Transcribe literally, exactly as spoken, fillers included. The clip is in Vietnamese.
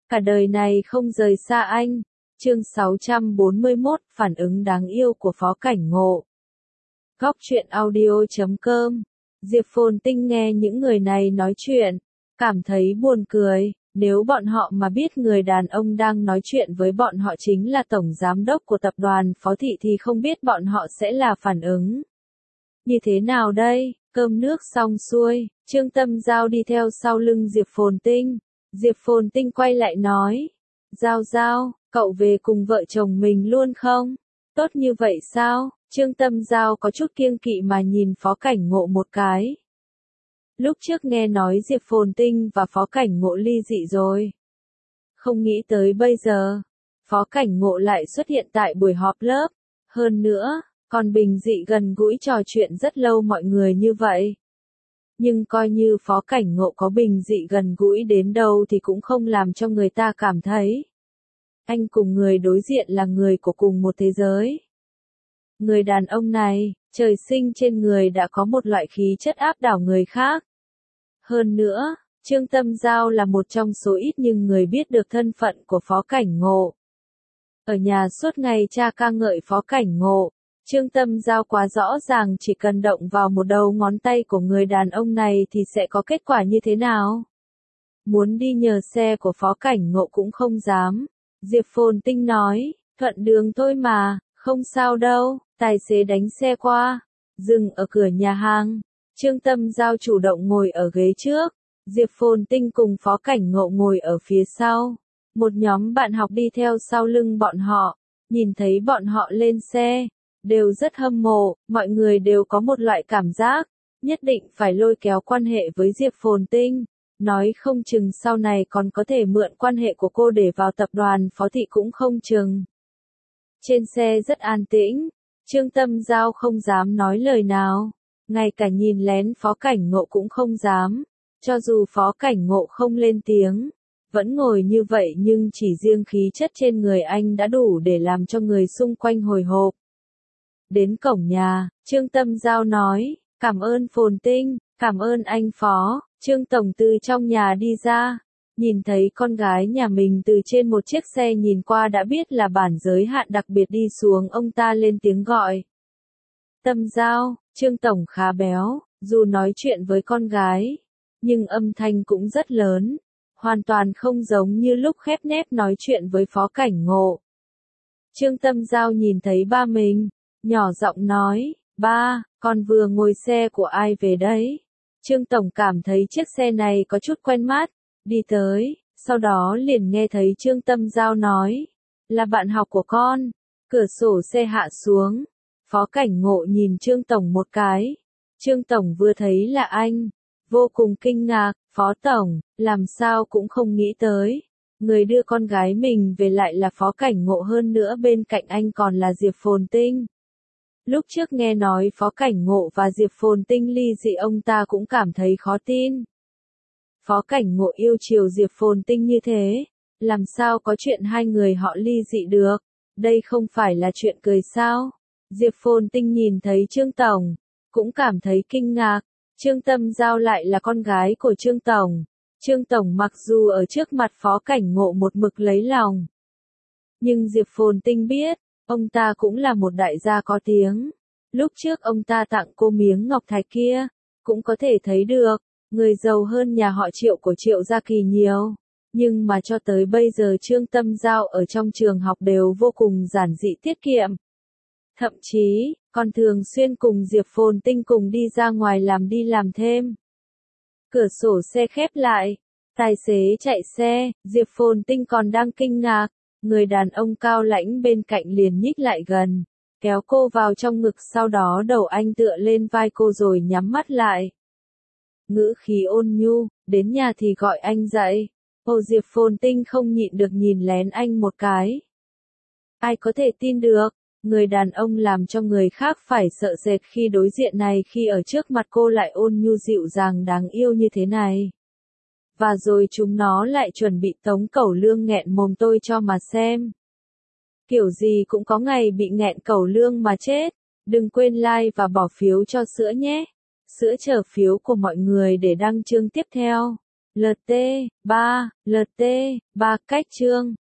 Cả đời này không rời xa anh. Chương sáu trăm bốn mươi mốt, phản ứng đáng yêu của Phó Cảnh Ngộ. Góc truyện audio chấm com. Diệp Phồn Tinh nghe những người này nói chuyện, cảm thấy buồn cười. Nếu bọn họ mà biết người đàn ông đang nói chuyện với bọn họ chính là tổng giám đốc của tập đoàn Phó Thị thì không biết bọn họ sẽ là phản ứng như thế nào đây. Cơm nước xong xuôi, Trương Tâm Giao đi theo sau lưng Diệp Phồn Tinh. Diệp Phồn Tinh quay lại nói, Giao Giao, cậu về cùng vợ chồng mình luôn không? Tốt như vậy sao? Trương Tâm Giao có chút kiêng kỵ mà nhìn Phó Cảnh Ngộ một cái. Lúc trước nghe nói Diệp Phồn Tinh và Phó Cảnh Ngộ ly dị rồi. Không nghĩ tới bây giờ, Phó Cảnh Ngộ lại xuất hiện tại buổi họp lớp. Hơn nữa, còn bình dị gần gũi trò chuyện rất lâu mọi người như vậy. Nhưng coi như Phó Cảnh Ngộ có bình dị gần gũi đến đâu thì cũng không làm cho người ta cảm thấy anh cùng người đối diện là người của cùng một thế giới. Người đàn ông này, trời sinh trên người đã có một loại khí chất áp đảo người khác. Hơn nữa, Trương Tâm Giao là một trong số ít nhưng người biết được thân phận của Phó Cảnh Ngộ. Ở nhà suốt ngày cha ca ngợi Phó Cảnh Ngộ, Trương Tâm Giao quá rõ ràng chỉ cần động vào một đầu ngón tay của người đàn ông này thì sẽ có kết quả như thế nào. Muốn đi nhờ xe của Phó Cảnh Ngộ cũng không dám. Diệp Phồn Tinh nói, thuận đường thôi mà, không sao đâu, tài xế đánh xe qua, dừng ở cửa nhà hàng. Trương Tâm Giao chủ động ngồi ở ghế trước, Diệp Phồn Tinh cùng Phó Cảnh Ngộ ngồi ở phía sau. Một nhóm bạn học đi theo sau lưng bọn họ, nhìn thấy bọn họ lên xe, đều rất hâm mộ, mọi người đều có một loại cảm giác, nhất định phải lôi kéo quan hệ với Diệp Phồn Tinh. Nói không chừng sau này còn có thể mượn quan hệ của cô để vào tập đoàn Phó Thị cũng không chừng. Trên xe rất an tĩnh, Trương Tâm Giao không dám nói lời nào, ngay cả nhìn lén Phó Cảnh Ngộ cũng không dám, cho dù Phó Cảnh Ngộ không lên tiếng, vẫn ngồi như vậy nhưng chỉ riêng khí chất trên người anh đã đủ để làm cho người xung quanh hồi hộp. Đến cổng nhà, Trương Tâm Giao nói, cảm ơn Phồn Tinh, cảm ơn anh Phó. Trương Tổng từ trong nhà đi ra, nhìn thấy con gái nhà mình từ trên một chiếc xe nhìn qua đã biết là bản giới hạn đặc biệt đi xuống, ông ta lên tiếng gọi. Tâm Giao, Trương Tổng khá béo, dù nói chuyện với con gái, nhưng âm thanh cũng rất lớn, hoàn toàn không giống như lúc khép nép nói chuyện với Phó Cảnh Ngộ. Trương Tâm Giao nhìn thấy ba mình, nhỏ giọng nói, ba, con vừa ngồi xe của ai về đấy? Trương Tổng cảm thấy chiếc xe này có chút quen mắt, đi tới, sau đó liền nghe thấy Trương Tâm Giao nói, là bạn học của con. Cửa sổ xe hạ xuống, Phó Cảnh Ngộ nhìn Trương Tổng một cái. Trương Tổng vừa thấy là anh, vô cùng kinh ngạc, Phó Tổng, làm sao cũng không nghĩ tới. Người đưa con gái mình về lại là Phó Cảnh Ngộ, hơn nữa bên cạnh anh còn là Diệp Phồn Tinh. Lúc trước nghe nói Phó Cảnh Ngộ và Diệp Phồn Tinh ly dị ông ta cũng cảm thấy khó tin. Phó Cảnh Ngộ yêu chiều Diệp Phồn Tinh như thế, làm sao có chuyện hai người họ ly dị được, đây không phải là chuyện cười sao? Diệp Phồn Tinh nhìn thấy Trương Tổng, cũng cảm thấy kinh ngạc, Trương Tâm Giao lại là con gái của Trương Tổng. Trương Tổng mặc dù ở trước mặt Phó Cảnh Ngộ một mực lấy lòng, nhưng Diệp Phồn Tinh biết, ông ta cũng là một đại gia có tiếng. Lúc trước ông ta tặng cô miếng ngọc thạch kia, cũng có thể thấy được, người giàu hơn nhà họ Triệu của Triệu Gia Kỳ nhiều. Nhưng mà cho tới bây giờ Trương Tâm Giao ở trong trường học đều vô cùng giản dị tiết kiệm. Thậm chí, còn thường xuyên cùng Diệp Phồn Tinh cùng đi ra ngoài làm đi làm thêm. Cửa sổ xe khép lại, tài xế chạy xe, Diệp Phồn Tinh còn đang kinh ngạc. Người đàn ông cao lãnh bên cạnh liền nhích lại gần, kéo cô vào trong ngực, sau đó đầu anh tựa lên vai cô rồi nhắm mắt lại. Ngữ khí ôn nhu, đến nhà thì gọi anh dậy. Hồ Diệp Phồn Tinh không nhịn được nhìn lén anh một cái. Ai có thể tin được, người đàn ông làm cho người khác phải sợ sệt khi đối diện này, khi ở trước mặt cô lại ôn nhu dịu dàng đáng yêu như thế này. Và rồi chúng nó lại chuẩn bị Tống Cẩu Lương nghẹn mồm tôi cho mà xem. Kiểu gì cũng có ngày bị nghẹn cẩu lương mà chết. Đừng quên like và bỏ phiếu cho sữa nhé. Sữa chờ phiếu của mọi người để đăng chương tiếp theo. LT ba, LT ba cách chương